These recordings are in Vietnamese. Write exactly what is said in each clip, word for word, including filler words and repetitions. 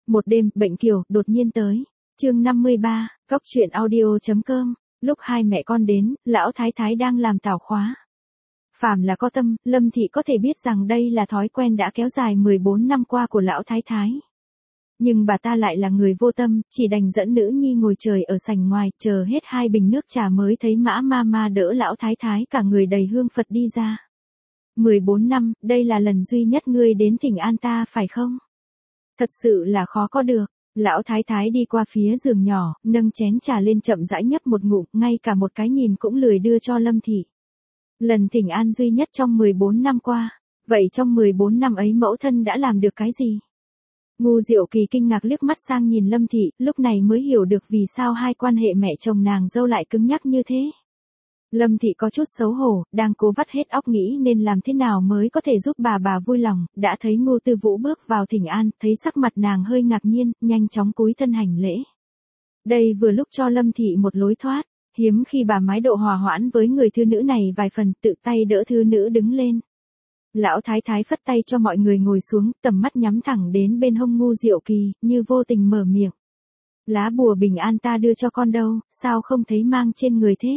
Một đêm, bệnh kiều, đột nhiên tới. Chương năm mươi ba, Cóc truyện audio.com. Lúc hai mẹ con đến, lão thái thái đang làm tảo khóa. Phàm là có tâm, Lâm Thị có thể biết rằng đây là thói quen đã kéo dài mười bốn năm qua của lão thái thái. Nhưng bà ta lại là người vô tâm, chỉ đành dẫn nữ nhi ngồi trời ở sảnh ngoài, chờ hết hai bình nước trà mới thấy Mã ma ma đỡ lão thái thái cả người đầy hương Phật đi ra. mười bốn năm, đây là lần duy nhất ngươi đến thỉnh an ta phải không? Thật sự là khó có được. Lão thái thái đi qua phía giường nhỏ, nâng chén trà lên chậm rãi nhấp một ngụm, ngay cả một cái nhìn cũng lười đưa cho Lâm Thị. Lần thỉnh an duy nhất trong mười bốn năm qua, vậy trong mười bốn năm ấy mẫu thân đã làm được cái gì? Ngu Diệu Kỳ kinh ngạc liếc mắt sang nhìn Lâm Thị, lúc này mới hiểu được vì sao hai quan hệ mẹ chồng nàng dâu lại cứng nhắc như thế. Lâm Thị có chút xấu hổ, đang cố vắt hết óc nghĩ nên làm thế nào mới có thể giúp bà bà vui lòng, đã thấy Ngô Tư Vũ bước vào thỉnh an, thấy sắc mặt nàng hơi ngạc nhiên, nhanh chóng cúi thân hành lễ. Đây vừa lúc cho Lâm Thị một lối thoát, hiếm khi bà mái độ hòa hoãn với người thư nữ này vài phần, tự tay đỡ thư nữ đứng lên. Lão thái thái phất tay cho mọi người ngồi xuống, tầm mắt nhắm thẳng đến bên hông Ngu Diệu Kỳ, như vô tình mở miệng. Lá bùa bình an ta đưa cho con đâu, sao không thấy mang trên người thế?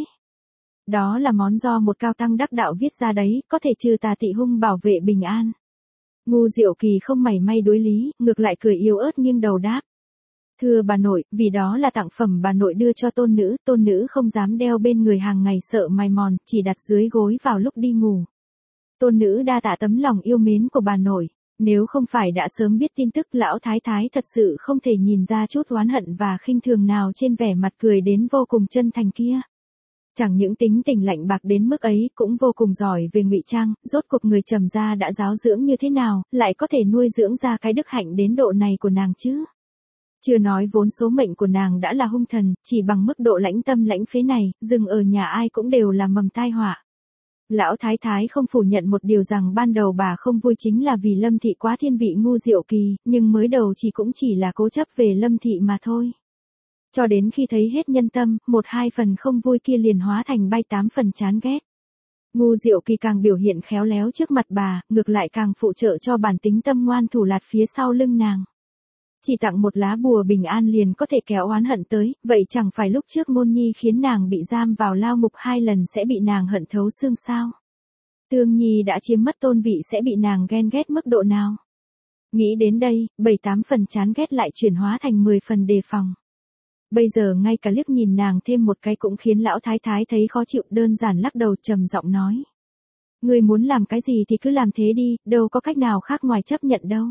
Đó là món do một cao tăng đắc đạo viết ra đấy, có thể trừ tà tị hung bảo vệ bình an. Ngu Diệu Kỳ không mảy may đối lý, ngược lại cười yếu ớt nghiêng đầu đáp. Thưa bà nội, vì đó là tặng phẩm bà nội đưa cho tôn nữ, tôn nữ không dám đeo bên người hàng ngày sợ mài mòn, chỉ đặt dưới gối vào lúc đi ngủ. Tôn nữ đa tạ tấm lòng yêu mến của bà nội, nếu không phải đã sớm biết tin tức lão thái thái thật sự không thể nhìn ra chút oán hận và khinh thường nào trên vẻ mặt cười đến vô cùng chân thành kia. Chẳng những tính tình lạnh bạc đến mức ấy, cũng vô cùng giỏi về ngụy trang, rốt cuộc người trầm gia đã giáo dưỡng như thế nào, lại có thể nuôi dưỡng ra cái đức hạnh đến độ này của nàng chứ. Chưa nói vốn số mệnh của nàng đã là hung thần, chỉ bằng mức độ lãnh tâm lãnh phế này, dừng ở nhà ai cũng đều là mầm tai họa. Lão thái thái không phủ nhận một điều rằng ban đầu bà không vui chính là vì Lâm Thị quá thiên vị Ngu Diệu Kỳ, nhưng mới đầu chỉ cũng chỉ là cố chấp về Lâm Thị mà thôi. Cho đến khi thấy hết nhân tâm, một hai phần không vui kia liền hóa thành bay tám phần chán ghét. Ngu Diệu Kỳ càng biểu hiện khéo léo trước mặt bà, ngược lại càng phụ trợ cho bản tính tâm ngoan thủ lạt phía sau lưng nàng. Chỉ tặng một lá bùa bình an liền có thể kéo oán hận tới, vậy chẳng phải lúc trước Ngôn Nhi khiến nàng bị giam vào lao ngục hai lần sẽ bị nàng hận thấu xương sao? Tương Nhi đã chiếm mất tôn vị sẽ bị nàng ghen ghét mức độ nào? Nghĩ đến đây, bảy tám phần chán ghét lại chuyển hóa thành mười phần đề phòng. Bây giờ ngay cả liếc nhìn nàng thêm một cái cũng khiến lão thái thái thấy khó chịu, đơn giản lắc đầu trầm giọng nói. Ngươi muốn làm cái gì thì cứ làm thế đi, đâu có cách nào khác ngoài chấp nhận đâu.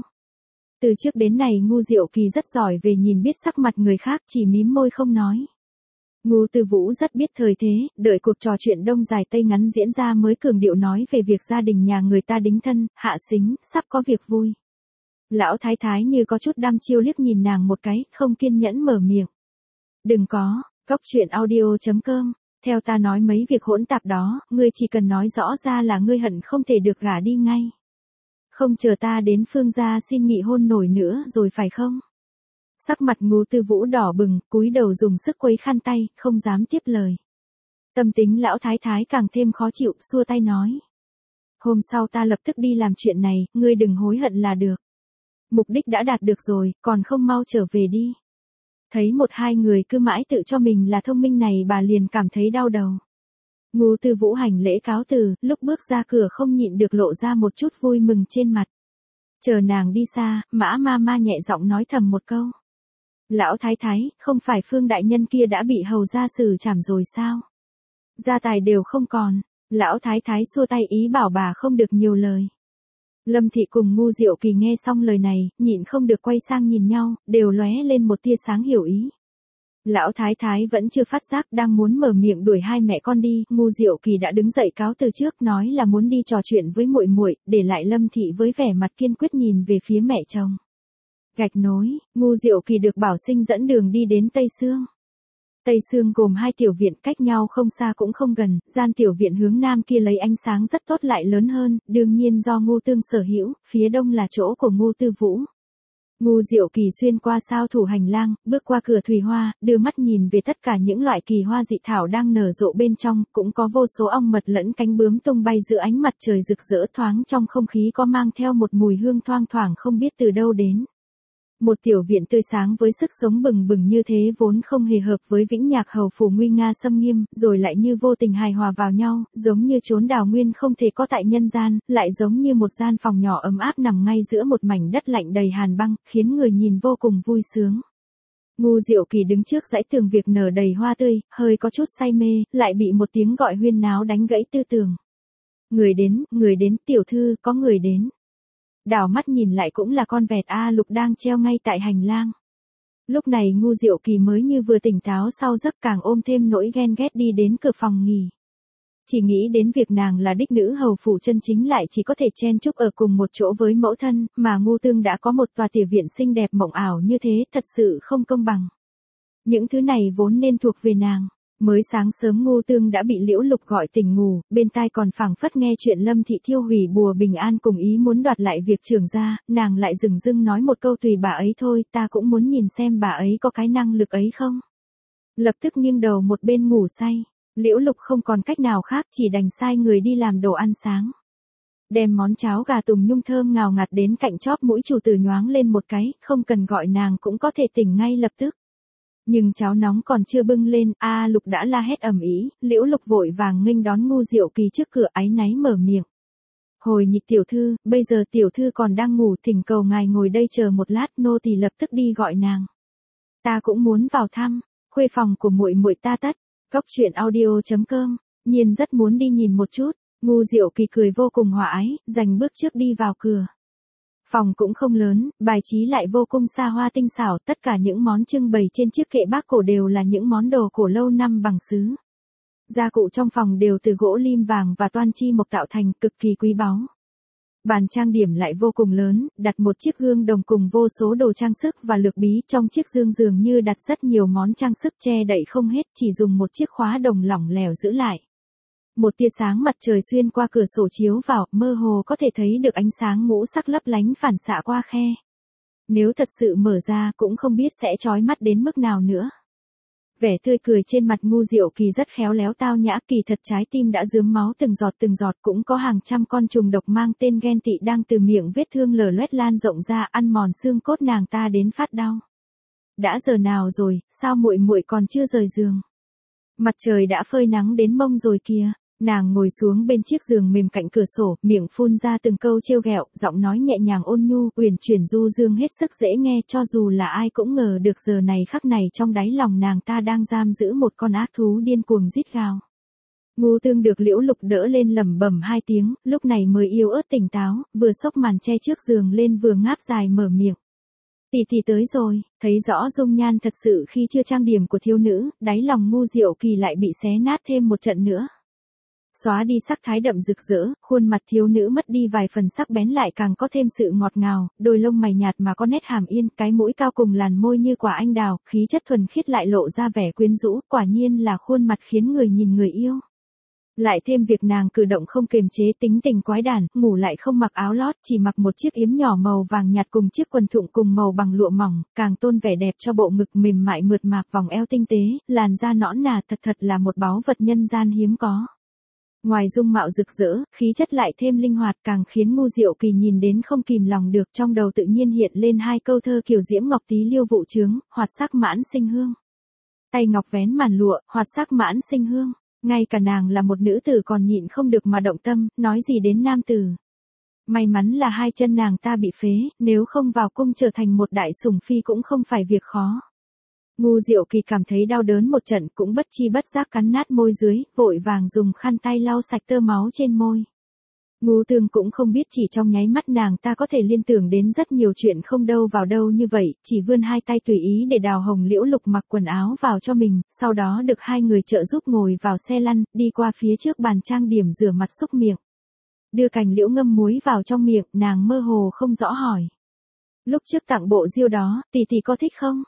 Từ trước đến nay Ngu Diệu Kỳ rất giỏi về nhìn biết sắc mặt người khác, chỉ mím môi không nói. Ngu Tư Vũ rất biết thời thế, đợi cuộc trò chuyện đông dài tây ngắn diễn ra mới cường điệu nói về việc gia đình nhà người ta đính thân, hạ xính, sắp có việc vui. Lão thái thái như có chút đăm chiêu liếc nhìn nàng một cái, không kiên nhẫn mở miệng. Đừng có, Cóc truyện audio.com, theo ta nói mấy việc hỗn tạp đó, ngươi chỉ cần nói rõ ra là ngươi hận không thể được gả đi ngay. Không chờ ta đến Phương gia xin nghị hôn nổi nữa rồi phải không? Sắc mặt Ngu Tư Vũ đỏ bừng, cúi đầu dùng sức quấy khăn tay, không dám tiếp lời. Tâm tính lão thái thái càng thêm khó chịu, xua tay nói. Hôm sau ta lập tức đi làm chuyện này, ngươi đừng hối hận là được. Mục đích đã đạt được rồi, còn không mau trở về đi. Thấy một hai người cứ mãi tự cho mình là thông minh này bà liền cảm thấy đau đầu. Ngu Tư Vũ hành lễ cáo từ, lúc bước ra cửa không nhịn được lộ ra một chút vui mừng trên mặt. Chờ nàng đi xa, Mã ma ma nhẹ giọng nói thầm một câu. Lão thái thái, không phải Phương đại nhân kia đã bị hầu gia xử trảm rồi sao? Gia tài đều không còn. Lão thái thái xua tay ý bảo bà không được nhiều lời. Lâm Thị cùng Ngu Diệu Kỳ nghe xong lời này, nhịn không được quay sang nhìn nhau, đều lóe lên một tia sáng hiểu ý. Lão thái thái vẫn chưa phát giác, đang muốn mở miệng đuổi hai mẹ con đi, Ngu Diệu Kỳ đã đứng dậy cáo từ trước, nói là muốn đi trò chuyện với muội muội, để lại Lâm Thị với vẻ mặt kiên quyết nhìn về phía mẹ chồng. Gạch nối, Ngu Diệu Kỳ được bảo sinh dẫn đường đi đến Tây Sương. Tây Sương gồm hai tiểu viện, cách nhau không xa cũng không gần, gian tiểu viện hướng nam kia lấy ánh sáng rất tốt lại lớn hơn, đương nhiên do Ngu Tương sở hữu, phía đông là chỗ của Ngu Tư Vũ. Ngu Diệu Kỳ xuyên qua sao thủ hành lang, bước qua cửa thùy hoa, đưa mắt nhìn về tất cả những loại kỳ hoa dị thảo đang nở rộ bên trong, cũng có vô số ong mật lẫn cánh bướm tung bay giữa ánh mặt trời rực rỡ, thoáng trong không khí có mang theo một mùi hương thoang thoảng không biết từ đâu đến. Một tiểu viện tươi sáng với sức sống bừng bừng như thế vốn không hề hợp với Vĩnh Nhạc hầu phủ nguy nga xâm nghiêm, rồi lại như vô tình hài hòa vào nhau, giống như chốn đào nguyên không thể có tại nhân gian, lại giống như một gian phòng nhỏ ấm áp nằm ngay giữa một mảnh đất lạnh đầy hàn băng, khiến người nhìn vô cùng vui sướng. Ngu Diệu Kỳ đứng trước dãy tường việc nở đầy hoa tươi, hơi có chút say mê, lại bị một tiếng gọi huyên náo đánh gãy tư tưởng. Người đến, người đến, tiểu thư, có người đến. Đảo mắt nhìn lại cũng là con vẹt A Lục đang treo ngay tại hành lang. Lúc này Ngu Diệu Kỳ mới như vừa tỉnh táo sau giấc, càng ôm thêm nỗi ghen ghét đi đến cửa phòng nghỉ. Chỉ nghĩ đến việc nàng là đích nữ hầu phủ chân chính lại chỉ có thể chen chúc ở cùng một chỗ với mẫu thân, mà Ngu Tương đã có một tòa tiểu viện xinh đẹp mộng ảo như thế, thật sự không công bằng. Những thứ này vốn nên thuộc về nàng. Mới sáng sớm Ngu Tương đã bị Liễu Lục gọi tỉnh ngủ, bên tai còn phảng phất nghe chuyện Lâm thị thiêu hủy bùa bình an cùng ý muốn đoạt lại việc trưởng gia, nàng lại dửng dưng nói một câu tùy bà ấy thôi, ta cũng muốn nhìn xem bà ấy có cái năng lực ấy không. Lập tức nghiêng đầu một bên ngủ say, Liễu Lục không còn cách nào khác chỉ đành sai người đi làm đồ ăn sáng. Đem món cháo gà tùng nhung thơm ngào ngạt đến cạnh chóp mũi chủ tử nhoáng lên một cái, không cần gọi nàng cũng có thể tỉnh ngay lập tức. Nhưng cháo nóng còn chưa bưng lên, A Lục đã la hét ầm ĩ, Liễu Lục vội vàng nghênh đón Ngu Diệu Kỳ trước cửa áy náy mở miệng. Hồi nhị tiểu thư, bây giờ tiểu thư còn đang ngủ, thỉnh cầu ngài ngồi đây chờ một lát, nô tỳ lập tức đi gọi nàng. Ta cũng muốn vào thăm, khuê phòng của muội muội ta tất. Góc truyện audio chấm com, nhiên rất muốn đi nhìn một chút. Ngu Diệu Kỳ cười vô cùng hòa ái, giành bước trước đi vào cửa. Phòng cũng không lớn, bài trí lại vô cùng xa hoa tinh xảo, tất cả những món trưng bày trên chiếc kệ bác cổ đều là những món đồ cổ lâu năm bằng sứ. Gia cụ trong phòng đều từ gỗ lim vàng và toan chi mộc tạo thành, cực kỳ quý báu. Bàn trang điểm lại vô cùng lớn, đặt một chiếc gương đồng cùng vô số đồ trang sức và lược bí, trong chiếc dương dường như đặt rất nhiều món trang sức che đậy không hết, chỉ dùng một chiếc khóa đồng lỏng lẻo giữ lại. Một tia sáng mặt trời xuyên qua cửa sổ chiếu vào, mơ hồ có thể thấy được ánh sáng ngũ sắc lấp lánh phản xạ qua khe. Nếu thật sự mở ra cũng không biết sẽ chói mắt đến mức nào nữa. Vẻ tươi cười trên mặt Ngu Diệu Kỳ rất khéo léo tao nhã, kỳ thật trái tim đã rướm máu từng giọt từng giọt, cũng có hàng trăm con trùng độc mang tên ghen tị đang từ miệng vết thương lở loét lan rộng ra, ăn mòn xương cốt nàng ta đến phát đau. Đã giờ nào rồi, sao muội muội còn chưa rời giường? Mặt trời đã phơi nắng đến mông rồi kìa. Nàng ngồi xuống bên chiếc giường mềm cạnh cửa sổ, miệng phun ra từng câu trêu ghẹo, giọng nói nhẹ nhàng ôn nhu, uyển chuyển du dương hết sức dễ nghe, cho dù là ai cũng ngờ được giờ này khắc này trong đáy lòng nàng ta đang giam giữ một con ác thú điên cuồng rít gào. Ngu Tương được Liễu Lục đỡ lên lẩm bẩm hai tiếng, lúc này mới yếu ớt tỉnh táo, vừa xốc màn che trước giường lên vừa ngáp dài mở miệng. Tỷ tỷ tới rồi, thấy rõ dung nhan thật sự khi chưa trang điểm của thiếu nữ, đáy lòng Ngu Diệu Kỳ lại bị xé nát thêm một trận nữa. Xóa đi sắc thái đậm rực rỡ, khuôn mặt thiếu nữ mất đi vài phần sắc bén lại càng có thêm sự ngọt ngào, đôi lông mày nhạt mà có nét hàm yên, cái mũi cao cùng làn môi như quả anh đào, khí chất thuần khiết lại lộ ra vẻ quyến rũ, quả nhiên là khuôn mặt khiến người nhìn người yêu. Lại thêm việc nàng cử động không kiềm chế, tính tình quái đản, ngủ lại không mặc áo lót, chỉ mặc một chiếc yếm nhỏ màu vàng nhạt cùng chiếc quần thụng cùng màu bằng lụa mỏng, càng tôn vẻ đẹp cho bộ ngực mềm mại mượt mạc, vòng eo tinh tế, làn da nõn nà, thật thật là một báu vật nhân gian hiếm có. Ngoài dung mạo rực rỡ, khí chất lại thêm linh hoạt, càng khiến Ngu Diệu Kỳ nhìn đến không kìm lòng được, trong đầu tự nhiên hiện lên hai câu thơ kiều diễm ngọc tí liêu vụ trướng, hoạt sắc mãn sinh hương. Tay ngọc vén màn lụa, hoạt sắc mãn sinh hương. Ngay cả nàng là một nữ tử còn nhịn không được mà động tâm, nói gì đến nam tử. May mắn là hai chân nàng ta bị phế, nếu không vào cung trở thành một đại sủng phi cũng không phải việc khó. Ngu Diệu Kỳ cảm thấy đau đớn một trận, cũng bất chi bất giác cắn nát môi dưới, vội vàng dùng khăn tay lau sạch tơ máu trên môi. Ngu Tương cũng không biết chỉ trong nháy mắt nàng ta có thể liên tưởng đến rất nhiều chuyện không đâu vào đâu như vậy, chỉ vươn hai tay tùy ý để Đào Hồng Liễu Lục mặc quần áo vào cho mình, sau đó được hai người trợ giúp ngồi vào xe lăn, đi qua phía trước bàn trang điểm rửa mặt xúc miệng. Đưa cành liễu ngâm muối vào trong miệng, nàng mơ hồ không rõ hỏi. Lúc trước tặng bộ diêu đó, tỷ tỷ có thích không?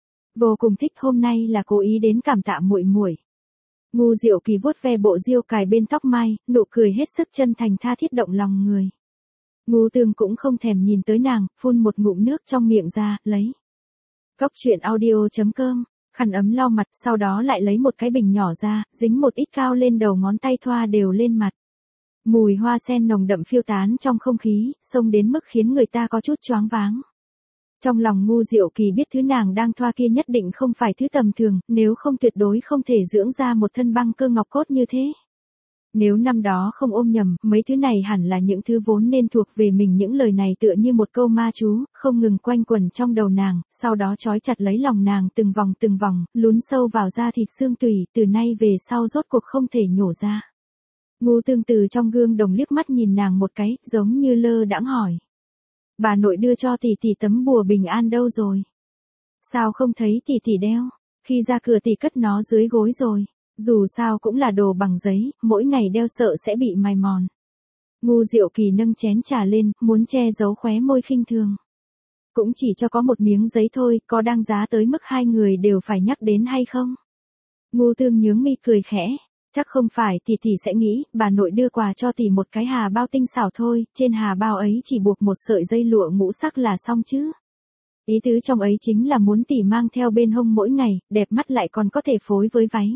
Vô cùng thích, hôm nay là cố ý đến cảm tạ muội muội. Ngu Diệu Kỳ vuốt ve bộ diêu cài bên tóc mai, nụ cười hết sức chân thành tha thiết động lòng người. Ngu Tương cũng không thèm nhìn tới nàng, phun một ngụm nước trong miệng ra, lấy. Góc truyện audio chấm com, khăn ấm lau mặt, sau đó lại lấy một cái bình nhỏ ra, dính một ít cao lên đầu ngón tay thoa đều lên mặt. Mùi hoa sen nồng đậm phiêu tán trong không khí, xông đến mức khiến người ta có chút choáng váng. Trong lòng Ngu Diệu Kỳ biết thứ nàng đang thoa kia nhất định không phải thứ tầm thường, nếu không tuyệt đối không thể dưỡng ra một thân băng cơ ngọc cốt như thế. Nếu năm đó không ôm nhầm, mấy thứ này hẳn là những thứ vốn nên thuộc về mình, những lời này tựa như một câu ma chú, không ngừng quanh quẩn trong đầu nàng, sau đó trói chặt lấy lòng nàng từng vòng từng vòng, lún sâu vào da thịt xương tủy, từ nay về sau rốt cuộc không thể nhổ ra. Ngu Tương từ trong gương đồng liếc mắt nhìn nàng một cái, giống như lơ đãng hỏi. Bà nội đưa cho tỷ tỷ tấm bùa bình an đâu rồi? Sao không thấy tỷ tỷ đeo? Khi ra cửa tỷ cất nó dưới gối rồi. Dù sao cũng là đồ bằng giấy, mỗi ngày đeo sợ sẽ bị mài mòn. Ngu Diệu Kỳ nâng chén trà lên, muốn che giấu khóe môi khinh thường. Cũng chỉ cho có một miếng giấy thôi, có đáng giá tới mức hai người đều phải nhắc đến hay không? Ngu Tương nhướng mi cười khẽ. Chắc không phải, tỷ tỷ sẽ nghĩ, bà nội đưa quà cho tỷ một cái hà bao tinh xảo thôi, trên hà bao ấy chỉ buộc một sợi dây lụa ngũ sắc là xong chứ. Ý tứ trong ấy chính là muốn tỷ mang theo bên hông mỗi ngày, đẹp mắt lại còn có thể phối với váy.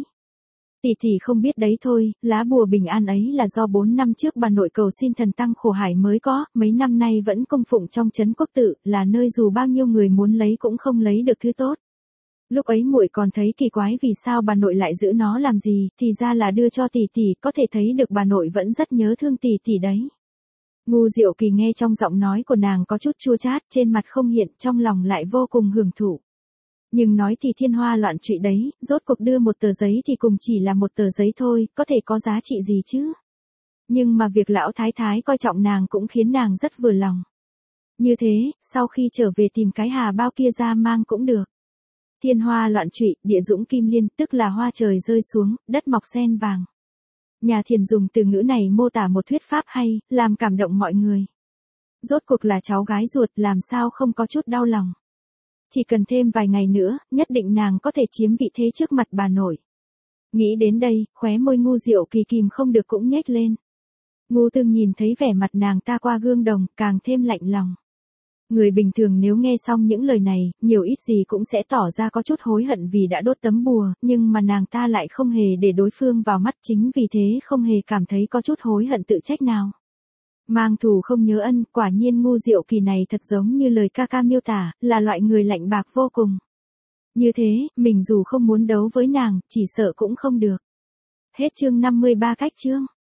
Tỷ tỷ không biết đấy thôi, lá bùa bình an ấy là do bốn năm trước bà nội cầu xin thần tăng khổ hải mới có, mấy năm nay vẫn供phụng trong trấn quốc tự, là nơi dù bao nhiêu người muốn lấy cũng không lấy được thứ tốt. Lúc ấy muội còn thấy kỳ quái vì sao bà nội lại giữ nó làm gì, thì ra là đưa cho tỷ tỷ, có thể thấy được bà nội vẫn rất nhớ thương tỷ tỷ đấy. Ngu Diệu Kỳ nghe trong giọng nói của nàng có chút chua chát, trên mặt không hiện, trong lòng lại vô cùng hưởng thụ. Nhưng nói thì thiên hoa loạn trụy đấy, rốt cuộc đưa một tờ giấy thì cùng chỉ là một tờ giấy thôi, có thể có giá trị gì chứ? Nhưng mà việc lão thái thái coi trọng nàng cũng khiến nàng rất vừa lòng. Như thế, sau khi trở về tìm cái hà bao kia ra mang cũng được. Thiên hoa loạn trụy, địa dũng kim liên, tức là hoa trời rơi xuống, đất mọc sen vàng. Nhà Thiền dùng từ ngữ này mô tả một thuyết pháp hay, làm cảm động mọi người. Rốt cuộc là cháu gái ruột, làm sao không có chút đau lòng. Chỉ cần thêm vài ngày nữa, nhất định nàng có thể chiếm vị thế trước mặt bà nội. Nghĩ đến đây, khóe môi Ngu Diệu Kỳ kìm không được cũng nhếch lên. Ngu Tương nhìn thấy vẻ mặt nàng ta qua gương đồng, càng thêm lạnh lòng. Người bình thường nếu nghe xong những lời này, nhiều ít gì cũng sẽ tỏ ra có chút hối hận vì đã đốt tấm bùa, nhưng mà nàng ta lại không hề để đối phương vào mắt, chính vì thế không hề cảm thấy có chút hối hận tự trách nào. Mang thù không nhớ ân, quả nhiên Ngu Diệu Kỳ này thật giống như lời ca ca miêu tả, là loại người lạnh bạc vô cùng. Như thế, mình dù không muốn đấu với nàng, chỉ sợ cũng không được. Hết chương năm mươi ba cách chương.